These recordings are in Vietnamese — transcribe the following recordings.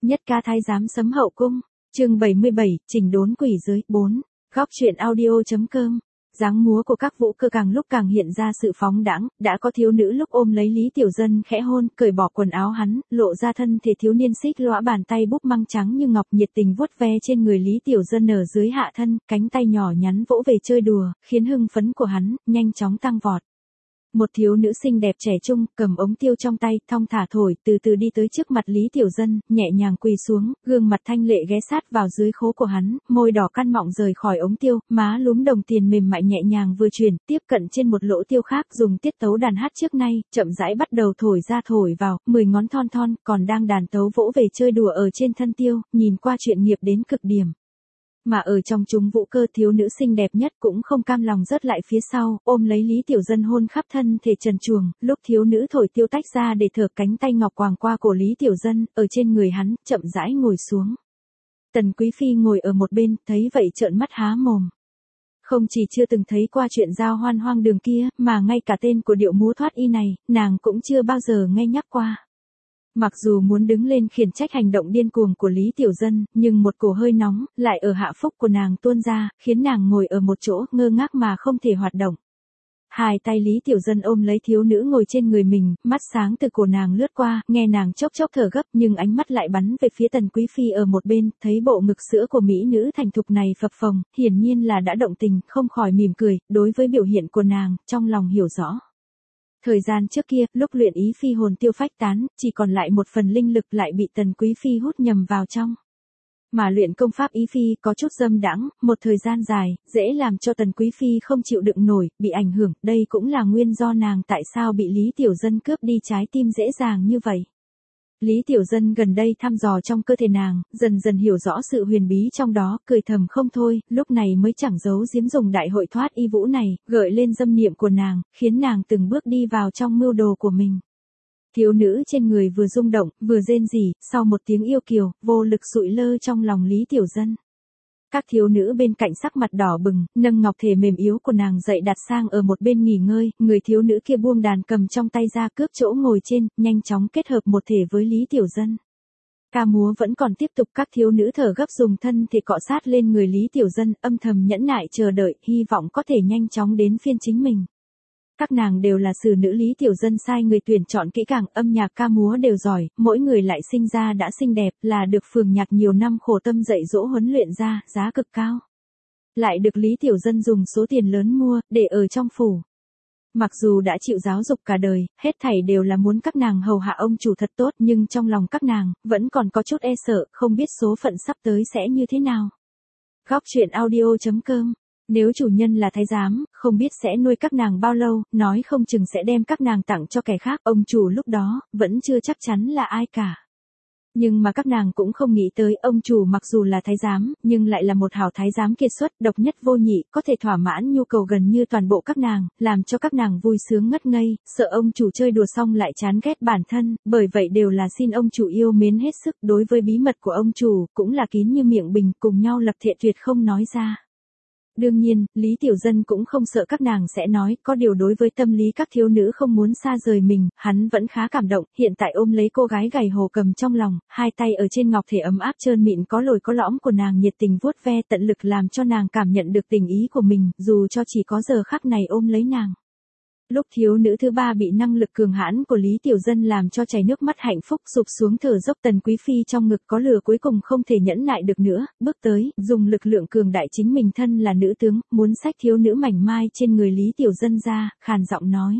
Nhất ca thái giám sấm hậu cung, chương 77, chỉnh đốn quỷ giới, 4, góc truyện audio.com. Dáng múa của các vũ cơ càng lúc càng hiện ra sự phóng đãng, đã có thiếu nữ lúc ôm lấy Lý Tiểu Dân khẽ hôn, cởi bỏ quần áo hắn, lộ ra thân thể thiếu niên xích lõa, bàn tay búp măng trắng như ngọc nhiệt tình vuốt ve trên người Lý Tiểu Dân ở dưới hạ thân, cánh tay nhỏ nhắn vỗ về chơi đùa, khiến hưng phấn của hắn nhanh chóng tăng vọt. Một thiếu nữ xinh đẹp trẻ trung, cầm ống tiêu trong tay, thong thả thổi, từ từ đi tới trước mặt Lý Tiểu Dân, nhẹ nhàng quỳ xuống, gương mặt thanh lệ ghé sát vào dưới khố của hắn, môi đỏ căn mọng rời khỏi ống tiêu, má lúm đồng tiền mềm mại nhẹ nhàng vừa chuyển, tiếp cận trên một lỗ tiêu khác, dùng tiết tấu đàn hát trước nay, chậm rãi bắt đầu thổi ra thổi vào, 10 ngón thon thon, còn đang đàn tấu vỗ về chơi đùa ở trên thân tiêu, nhìn qua chuyện nghiệp đến cực điểm. Mà ở trong chúng vũ cơ, thiếu nữ xinh đẹp nhất cũng không cam lòng rớt lại phía sau, ôm lấy Lý Tiểu Dân hôn khắp thân thể trần truồng, lúc thiếu nữ thổi tiêu tách ra để thở, cánh tay ngọc quàng qua cổ Lý Tiểu Dân, ở trên người hắn, chậm rãi ngồi xuống. Tần Quý Phi ngồi ở một bên, thấy vậy trợn mắt há mồm. Không chỉ chưa từng thấy qua chuyện giao hoan hoang đường kia, mà ngay cả tên của điệu múa thoát y này, nàng cũng chưa bao giờ nghe nhắc qua. Mặc dù muốn đứng lên khiển trách hành động điên cuồng của Lý Tiểu Dân, nhưng một cổ hơi nóng, lại ở hạ phúc của nàng tuôn ra, khiến nàng ngồi ở một chỗ, ngơ ngác mà không thể hoạt động. Hai tay Lý Tiểu Dân ôm lấy thiếu nữ ngồi trên người mình, mắt sáng từ cổ nàng lướt qua, nghe nàng chốc chốc thở gấp, nhưng ánh mắt lại bắn về phía Tần Quý Phi ở một bên, thấy bộ ngực sữa của mỹ nữ thành thục này phập phồng, hiển nhiên là đã động tình, không khỏi mỉm cười, đối với biểu hiện của nàng, trong lòng hiểu rõ. Thời gian trước kia, lúc luyện ý phi hồn tiêu phách tán, chỉ còn lại một phần linh lực lại bị Tần Quý Phi hút nhầm vào trong. Mà luyện công pháp ý phi có chút dâm đãng, một thời gian dài, dễ làm cho Tần Quý Phi không chịu đựng nổi, bị ảnh hưởng, đây cũng là nguyên do nàng tại sao bị Lý Tiểu Dân cướp đi trái tim dễ dàng như vậy. Lý Tiểu Dân gần đây thăm dò trong cơ thể nàng, dần dần hiểu rõ sự huyền bí trong đó, cười thầm không thôi, lúc này mới chẳng giấu giếm dùng đại hội thoát y vũ này, gợi lên dâm niệm của nàng, khiến nàng từng bước đi vào trong mưu đồ của mình. Thiếu nữ trên người vừa rung động, vừa rên rỉ, sau một tiếng yêu kiều, vô lực sụi lơ trong lòng Lý Tiểu Dân. Các thiếu nữ bên cạnh sắc mặt đỏ bừng, nâng ngọc thể mềm yếu của nàng dậy đặt sang ở một bên nghỉ ngơi, người thiếu nữ kia buông đàn cầm trong tay ra cướp chỗ ngồi trên, nhanh chóng kết hợp một thể với Lý Tiểu Dân. Ca múa vẫn còn tiếp tục, các thiếu nữ thở gấp dùng thân thể cọ sát lên người Lý Tiểu Dân, âm thầm nhẫn nại chờ đợi, hy vọng có thể nhanh chóng đến phiên chính mình. Các nàng đều là sử nữ Lý Tiểu Dân sai người tuyển chọn kỹ càng, âm nhạc ca múa đều giỏi, mỗi người lại sinh ra đã xinh đẹp, là được phường nhạc nhiều năm khổ tâm dạy dỗ huấn luyện ra, giá cực cao. Lại được Lý Tiểu Dân dùng số tiền lớn mua, để ở trong phủ. Mặc dù đã chịu giáo dục cả đời, hết thảy đều là muốn các nàng hầu hạ ông chủ thật tốt, nhưng trong lòng các nàng, vẫn còn có chút e sợ, không biết số phận sắp tới sẽ như thế nào. Góc truyện audio.com. Nếu chủ nhân là thái giám, không biết sẽ nuôi các nàng bao lâu, nói không chừng sẽ đem các nàng tặng cho kẻ khác, ông chủ lúc đó, vẫn chưa chắc chắn là ai cả. Nhưng mà các nàng cũng không nghĩ tới, ông chủ mặc dù là thái giám, nhưng lại là một hảo thái giám kiệt xuất, độc nhất vô nhị, có thể thỏa mãn nhu cầu gần như toàn bộ các nàng, làm cho các nàng vui sướng ngất ngây, sợ ông chủ chơi đùa xong lại chán ghét bản thân, bởi vậy đều là xin ông chủ yêu mến hết sức, đối với bí mật của ông chủ, cũng là kín như miệng bình, cùng nhau lập thệ tuyệt không nói ra. Đương nhiên, Lý Tiểu Dân cũng không sợ các nàng sẽ nói, có điều đối với tâm lý các thiếu nữ không muốn xa rời mình, hắn vẫn khá cảm động, hiện tại ôm lấy cô gái gầy hồ cầm trong lòng, hai tay ở trên ngọc thể ấm áp trơn mịn có lồi có lõm của nàng nhiệt tình vuốt ve tận lực làm cho nàng cảm nhận được tình ý của mình, dù cho chỉ có giờ khắc này ôm lấy nàng. Lúc thiếu nữ thứ ba bị năng lực cường hãn của Lý Tiểu Dân làm cho chảy nước mắt hạnh phúc sụp xuống thở dốc, Tần Quý Phi trong ngực có lửa cuối cùng không thể nhẫn nại được nữa, bước tới, dùng lực lượng cường đại chính mình thân là nữ tướng, muốn xách thiếu nữ mảnh mai trên người Lý Tiểu Dân ra, khàn giọng nói.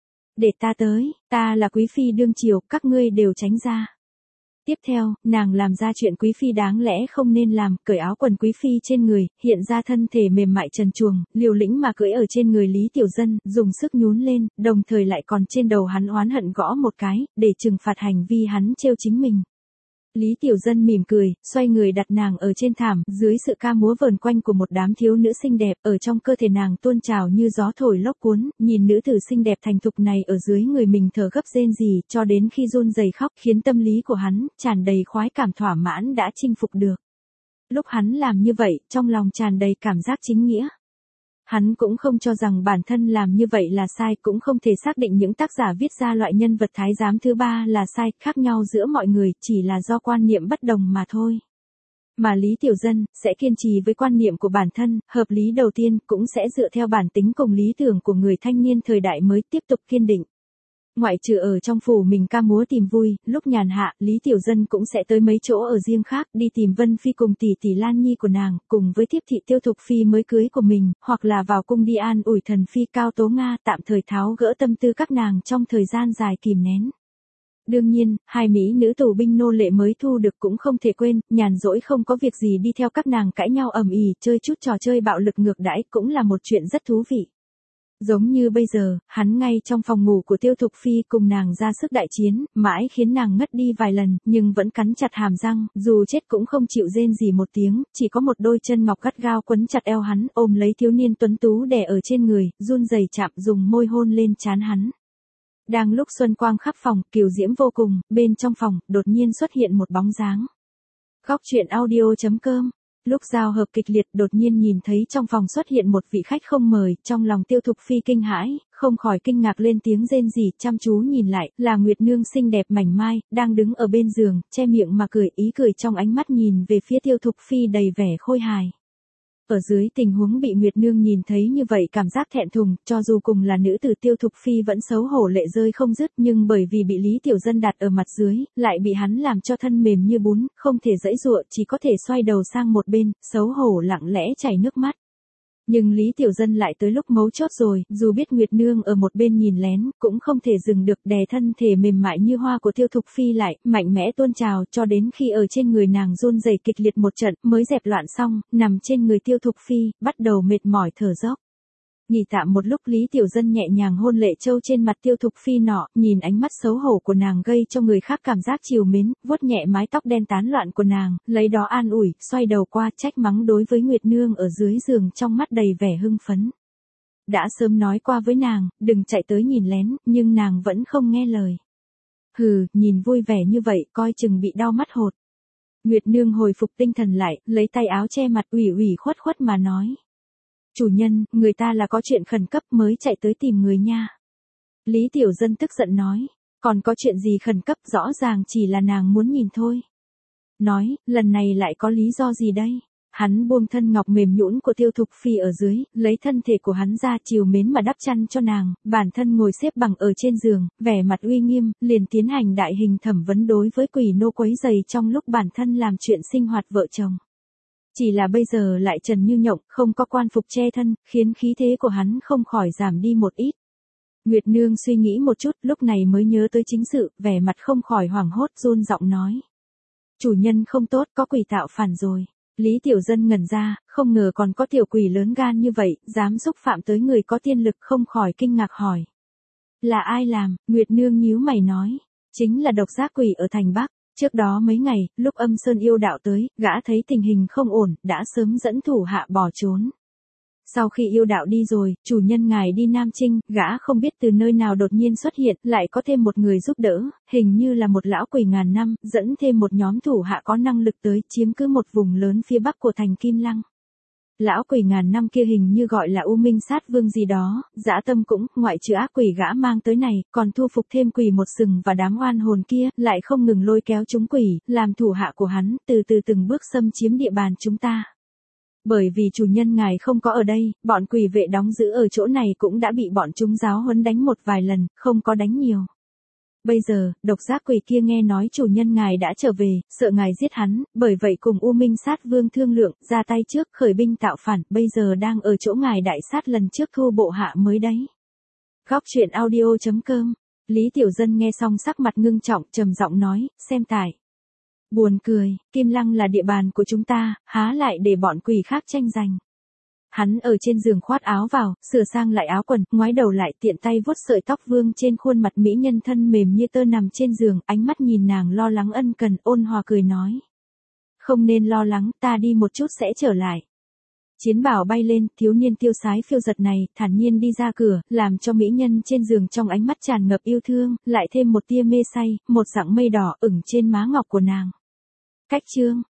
Để ta tới, ta là Quý Phi đương triều, các ngươi đều tránh ra. Tiếp theo, nàng làm ra chuyện Quý Phi đáng lẽ không nên làm, cởi áo quần Quý Phi trên người, hiện ra thân thể mềm mại trần truồng, liều lĩnh mà cưỡi ở trên người Lý Tiểu Dân, dùng sức nhún lên, đồng thời lại còn trên đầu hắn oán hận gõ một cái, để trừng phạt hành vi hắn trêu chính mình. Lý Tiểu Dân mỉm cười, xoay người đặt nàng ở trên thảm, dưới sự ca múa vờn quanh của một đám thiếu nữ xinh đẹp, ở trong cơ thể nàng tuôn trào như gió thổi lốc cuốn, nhìn nữ tử xinh đẹp thành thục này ở dưới người mình thở gấp rên rỉ, cho đến khi run rẩy khóc, khiến tâm lý của hắn tràn đầy khoái cảm thỏa mãn đã chinh phục được. Lúc hắn làm như vậy, trong lòng tràn đầy cảm giác chính nghĩa. Hắn cũng không cho rằng bản thân làm như vậy là sai, cũng không thể xác định những tác giả viết ra loại nhân vật thái giám thứ ba là sai, khác nhau giữa mọi người chỉ là do quan niệm bất đồng mà thôi. Mà Lý Tiểu Dân sẽ kiên trì với quan niệm của bản thân, hợp lý đầu tiên cũng sẽ dựa theo bản tính cùng lý tưởng của người thanh niên thời đại mới tiếp tục kiên định. Ngoại trừ ở trong phủ mình ca múa tìm vui, lúc nhàn hạ, Lý Tiểu Dân cũng sẽ tới mấy chỗ ở riêng khác, đi tìm Vân Phi cùng tỷ tỷ Lan Nhi của nàng, cùng với thiếp thị Tiêu Thục Phi mới cưới của mình, hoặc là vào cung đi an ủi thần phi Cao Tố Nga, tạm thời tháo gỡ tâm tư các nàng trong thời gian dài kìm nén. Đương nhiên, hai mỹ nữ tù binh nô lệ mới thu được cũng không thể quên, nhàn rỗi không có việc gì đi theo các nàng cãi nhau ầm ĩ, chơi chút trò chơi bạo lực ngược đãi cũng là một chuyện rất thú vị. Giống như bây giờ, hắn ngay trong phòng ngủ của Tiêu Thục Phi cùng nàng ra sức đại chiến, mãi khiến nàng ngất đi vài lần, nhưng vẫn cắn chặt hàm răng, dù chết cũng không chịu rên gì một tiếng, chỉ có một đôi chân ngọc gắt gao quấn chặt eo hắn, ôm lấy thiếu niên tuấn tú đè ở trên người, run rẩy chạm dùng môi hôn lên trán hắn. Đang lúc xuân quang khắp phòng, kiều diễm vô cùng, bên trong phòng, đột nhiên xuất hiện một bóng dáng. Góc truyện audio.com. Lúc giao hợp kịch liệt đột nhiên nhìn thấy trong phòng xuất hiện một vị khách không mời, trong lòng Tiêu Thục Phi kinh hãi, không khỏi kinh ngạc lên tiếng rên rỉ, chăm chú nhìn lại, là Nguyệt Nương xinh đẹp mảnh mai, đang đứng ở bên giường, che miệng mà cười, ý cười trong ánh mắt nhìn về phía Tiêu Thục Phi đầy vẻ khôi hài. Ở dưới tình huống bị Nguyệt Nương nhìn thấy như vậy cảm giác thẹn thùng, cho dù cùng là nữ tử Tiêu Thục Phi vẫn xấu hổ lệ rơi không dứt, nhưng bởi vì bị Lý Tiểu Dân đặt ở mặt dưới, lại bị hắn làm cho thân mềm như bún, không thể giãy giụa, chỉ có thể xoay đầu sang một bên, xấu hổ lặng lẽ chảy nước mắt. Nhưng Lý Tiểu Dân lại tới lúc mấu chốt rồi, dù biết Nguyệt Nương ở một bên nhìn lén, cũng không thể dừng được, đè thân thể mềm mại như hoa của Tiêu Thục Phi lại, mạnh mẽ tuôn trào, cho đến khi ở trên người nàng run rẩy kịch liệt một trận, mới dẹp loạn xong, nằm trên người Tiêu Thục Phi, bắt đầu mệt mỏi thở dốc. Nghỉ tạm một lúc, Lý Tiểu Dân nhẹ nhàng hôn lệ châu trên mặt Tiêu Thục Phi nọ, nhìn ánh mắt xấu hổ của nàng gây cho người khác cảm giác trìu mến, vuốt nhẹ mái tóc đen tán loạn của nàng, lấy đó an ủi, xoay đầu qua trách mắng đối với Nguyệt Nương ở dưới giường trong mắt đầy vẻ hưng phấn. Đã sớm nói qua với nàng, đừng chạy tới nhìn lén, nhưng nàng vẫn không nghe lời. Hừ, nhìn vui vẻ như vậy, coi chừng bị đau mắt hột. Nguyệt Nương hồi phục tinh thần lại, lấy tay áo che mặt ủy khuất khuất mà nói. Chủ nhân, người ta là có chuyện khẩn cấp mới chạy tới tìm người nha. Lý Tiểu Dân tức giận nói, còn có chuyện gì khẩn cấp, rõ ràng chỉ là nàng muốn nhìn thôi. Nói, lần này lại có lý do gì đây? Hắn buông thân ngọc mềm nhũn của Tiêu Thục Phi ở dưới, lấy thân thể của hắn ra chiều mến mà đắp chăn cho nàng, bản thân ngồi xếp bằng ở trên giường, vẻ mặt uy nghiêm, liền tiến hành đại hình thẩm vấn đối với quỷ nô quấy giày trong lúc bản thân làm chuyện sinh hoạt vợ chồng. Chỉ là bây giờ lại trần như nhộng, không có quan phục che thân, khiến khí thế của hắn không khỏi giảm đi một ít. Nguyệt Nương suy nghĩ một chút, lúc này mới nhớ tới chính sự, vẻ mặt không khỏi hoảng hốt, run giọng nói. Chủ nhân không tốt, có quỷ tạo phản rồi. Lý Tiểu Dân ngẩn ra, không ngờ còn có tiểu quỷ lớn gan như vậy, dám xúc phạm tới người có tiên lực, không khỏi kinh ngạc hỏi. Là ai làm? Nguyệt Nương nhíu mày nói. Chính là độc giác quỷ ở thành Bắc. Trước đó mấy ngày, lúc Âm Sơn yêu đạo tới, gã thấy tình hình không ổn, đã sớm dẫn thủ hạ bỏ trốn. Sau khi yêu đạo đi rồi, chủ nhân ngài đi Nam Trinh, gã không biết từ nơi nào đột nhiên xuất hiện, lại có thêm một người giúp đỡ, hình như là một lão quỷ ngàn năm, dẫn thêm một nhóm thủ hạ có năng lực tới, chiếm cứ một vùng lớn phía bắc của thành Kim Lăng. Lão quỷ ngàn năm kia hình như gọi là U Minh Sát Vương gì đó, dã tâm cũng, ngoại trừ ác quỷ gã mang tới này, còn thu phục thêm quỷ một sừng và đám oan hồn kia, lại không ngừng lôi kéo chúng quỷ, làm thủ hạ của hắn, từ từ từng bước xâm chiếm địa bàn chúng ta. Bởi vì chủ nhân ngài không có ở đây, bọn quỷ vệ đóng giữ ở chỗ này cũng đã bị bọn chúng giáo huấn đánh một vài lần, không có đánh nhiều. Bây giờ, độc giác quỷ kia nghe nói chủ nhân ngài đã trở về, sợ ngài giết hắn, bởi vậy cùng U Minh Sát Vương thương lượng, ra tay trước, khởi binh tạo phản, bây giờ đang ở chỗ ngài đại sát lần trước thu bộ hạ mới đấy. Góc truyện audio.com. Lý Tiểu Dân nghe xong sắc mặt ngưng trọng, trầm giọng nói, xem tài. Buồn cười, Kim Lăng là địa bàn của chúng ta, há lại để bọn quỷ khác tranh giành. Hắn ở trên giường khoát áo vào, sửa sang lại áo quần, ngoái đầu lại tiện tay vuốt sợi tóc vương trên khuôn mặt mỹ nhân thân mềm như tơ nằm trên giường, ánh mắt nhìn nàng lo lắng ân cần, ôn hòa cười nói. Không nên lo lắng, ta đi một chút sẽ trở lại. Chiến bào bay lên, thiếu niên tiêu sái phiêu giật này, thản nhiên đi ra cửa, làm cho mỹ nhân trên giường trong ánh mắt tràn ngập yêu thương, lại thêm một tia mê say, một dặng mây đỏ ửng trên má ngọc của nàng. Cách chương